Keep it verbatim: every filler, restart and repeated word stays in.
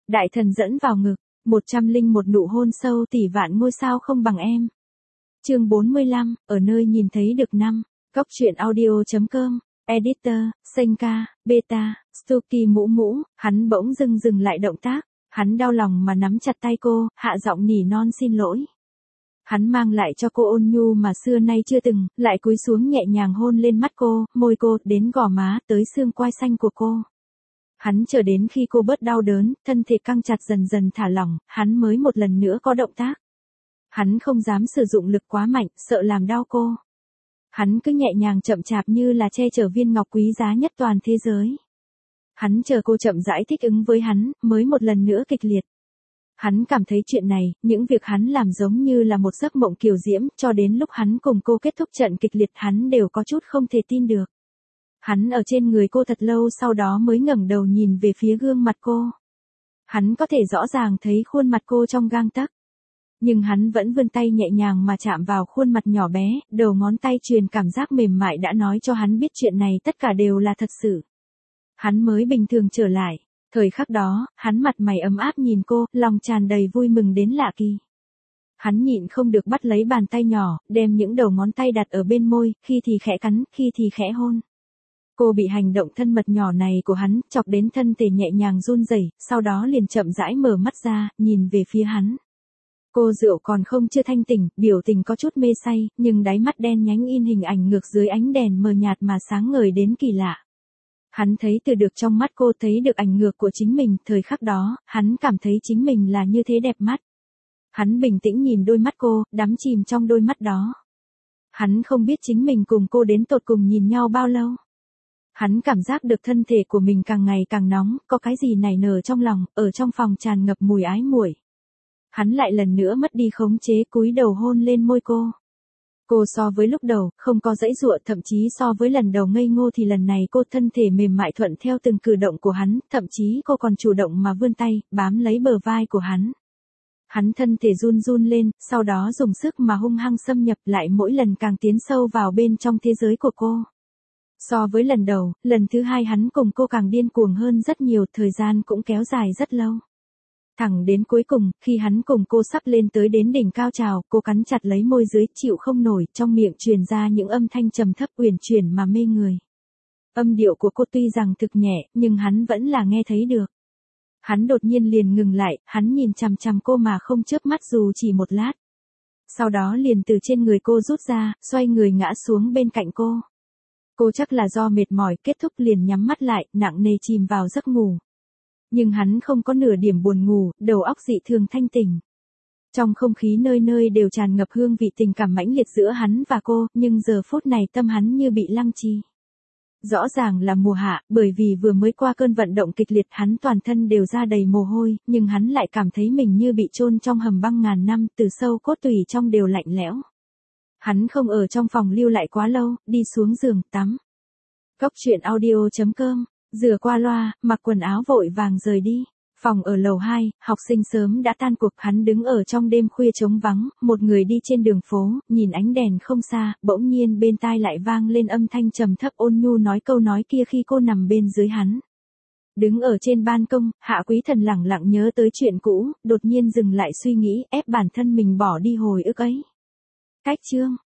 Đại thần dẫn vào ngực, một trăm linh một nụ hôn sâu tỷ vạn ngôi sao không bằng em. Chương bốn mươi lăm, ở nơi nhìn thấy được năm. Góc truyện audio chấm com, Editor, Senka, Beta, Stuki mũ mũ, hắn bỗng dưng dừng lại động tác, hắn đau lòng mà nắm chặt tay cô, hạ giọng nỉ non xin lỗi. Hắn mang lại cho cô ôn nhu mà xưa nay chưa từng, lại cúi xuống nhẹ nhàng hôn lên mắt cô, môi cô, đến gò má, tới xương quai xanh của cô. Hắn chờ đến khi cô bớt đau đớn, thân thể căng chặt dần dần thả lỏng, hắn mới một lần nữa có động tác. Hắn không dám sử dụng lực quá mạnh, sợ làm đau cô. Hắn cứ nhẹ nhàng chậm chạp như là che chở viên ngọc quý giá nhất toàn thế giới. Hắn chờ cô chậm rãi thích ứng với hắn, mới một lần nữa kịch liệt. Hắn cảm thấy chuyện này, những việc hắn làm giống như là một giấc mộng kiều diễm, cho đến lúc hắn cùng cô kết thúc trận kịch liệt hắn đều có chút không thể tin được. Hắn ở trên người cô thật lâu sau đó mới ngẩng đầu nhìn về phía gương mặt cô. Hắn có thể rõ ràng thấy khuôn mặt cô trong gang tấc. Nhưng hắn vẫn vươn tay nhẹ nhàng mà chạm vào khuôn mặt nhỏ bé, đầu ngón tay truyền cảm giác mềm mại đã nói cho hắn biết chuyện này tất cả đều là thật sự. Hắn mới bình thường trở lại. Thời khắc đó, hắn mặt mày ấm áp nhìn cô, lòng tràn đầy vui mừng đến lạ kỳ. Hắn nhịn không được bắt lấy bàn tay nhỏ, đem những đầu ngón tay đặt ở bên môi, khi thì khẽ cắn, khi thì khẽ hôn. Cô bị hành động thân mật nhỏ này của hắn, chọc đến thân thể nhẹ nhàng run rẩy, sau đó liền chậm rãi mở mắt ra, nhìn về phía hắn. Cô rượu còn không chưa thanh tỉnh, biểu tình có chút mê say, nhưng đáy mắt đen nhánh in hình ảnh ngược dưới ánh đèn mờ nhạt mà sáng ngời đến kỳ lạ. Hắn thấy từ được trong mắt cô thấy được ảnh ngược của chính mình, thời khắc đó, hắn cảm thấy chính mình là như thế đẹp mắt. Hắn bình tĩnh nhìn đôi mắt cô, đắm chìm trong đôi mắt đó. Hắn không biết chính mình cùng cô đến tột cùng nhìn nhau bao lâu. Hắn cảm giác được thân thể của mình càng ngày càng nóng, có cái gì nảy nở trong lòng, ở trong phòng tràn ngập mùi ái muội. Hắn lại lần nữa mất đi khống chế cúi đầu hôn lên môi cô. Cô so với lúc đầu, không có dãy dụa, thậm chí so với lần đầu ngây ngô thì lần này cô thân thể mềm mại thuận theo từng cử động của hắn, thậm chí cô còn chủ động mà vươn tay, bám lấy bờ vai của hắn. Hắn thân thể run run lên, sau đó dùng sức mà hung hăng xâm nhập lại mỗi lần càng tiến sâu vào bên trong thế giới của cô. So với lần đầu, lần thứ hai hắn cùng cô càng điên cuồng hơn rất nhiều, thời gian cũng kéo dài rất lâu. Thẳng đến cuối cùng, khi hắn cùng cô sắp lên tới đến đỉnh cao trào, cô cắn chặt lấy môi dưới, chịu không nổi, trong miệng truyền ra những âm thanh trầm thấp uyển chuyển mà mê người. Âm điệu của cô tuy rằng thực nhẹ, nhưng hắn vẫn là nghe thấy được. Hắn đột nhiên liền ngừng lại, hắn nhìn chằm chằm cô mà không chớp mắt dù chỉ một lát. Sau đó liền từ trên người cô rút ra, xoay người ngã xuống bên cạnh cô. Cô chắc là do mệt mỏi, kết thúc liền nhắm mắt lại, nặng nề chìm vào giấc ngủ. Nhưng hắn không có nửa điểm buồn ngủ, đầu óc dị thường thanh tỉnh. Trong không khí nơi nơi đều tràn ngập hương vị tình cảm mãnh liệt giữa hắn và cô, nhưng giờ phút này tâm hắn như bị lăng trì. Rõ ràng là mùa hạ, bởi vì vừa mới qua cơn vận động kịch liệt hắn toàn thân đều ra đầy mồ hôi, nhưng hắn lại cảm thấy mình như bị chôn trong hầm băng ngàn năm, từ sâu cốt tủy trong đều lạnh lẽo. Hắn không ở trong phòng lưu lại quá lâu, đi xuống giường, tắm. Góc truyện audio chấm com, rửa qua loa, mặc quần áo vội vàng rời đi. Phòng ở lầu hai, học sinh sớm đã tan cuộc, hắn đứng ở trong đêm khuya trống vắng, một người đi trên đường phố, nhìn ánh đèn không xa, bỗng nhiên bên tai lại vang lên âm thanh trầm thấp ôn nhu nói câu nói kia khi cô nằm bên dưới hắn. Đứng ở trên ban công, Hạ Quý Thần lẳng lặng nhớ tới chuyện cũ, đột nhiên dừng lại suy nghĩ, ép bản thân mình bỏ đi hồi ức ấy. Cách chương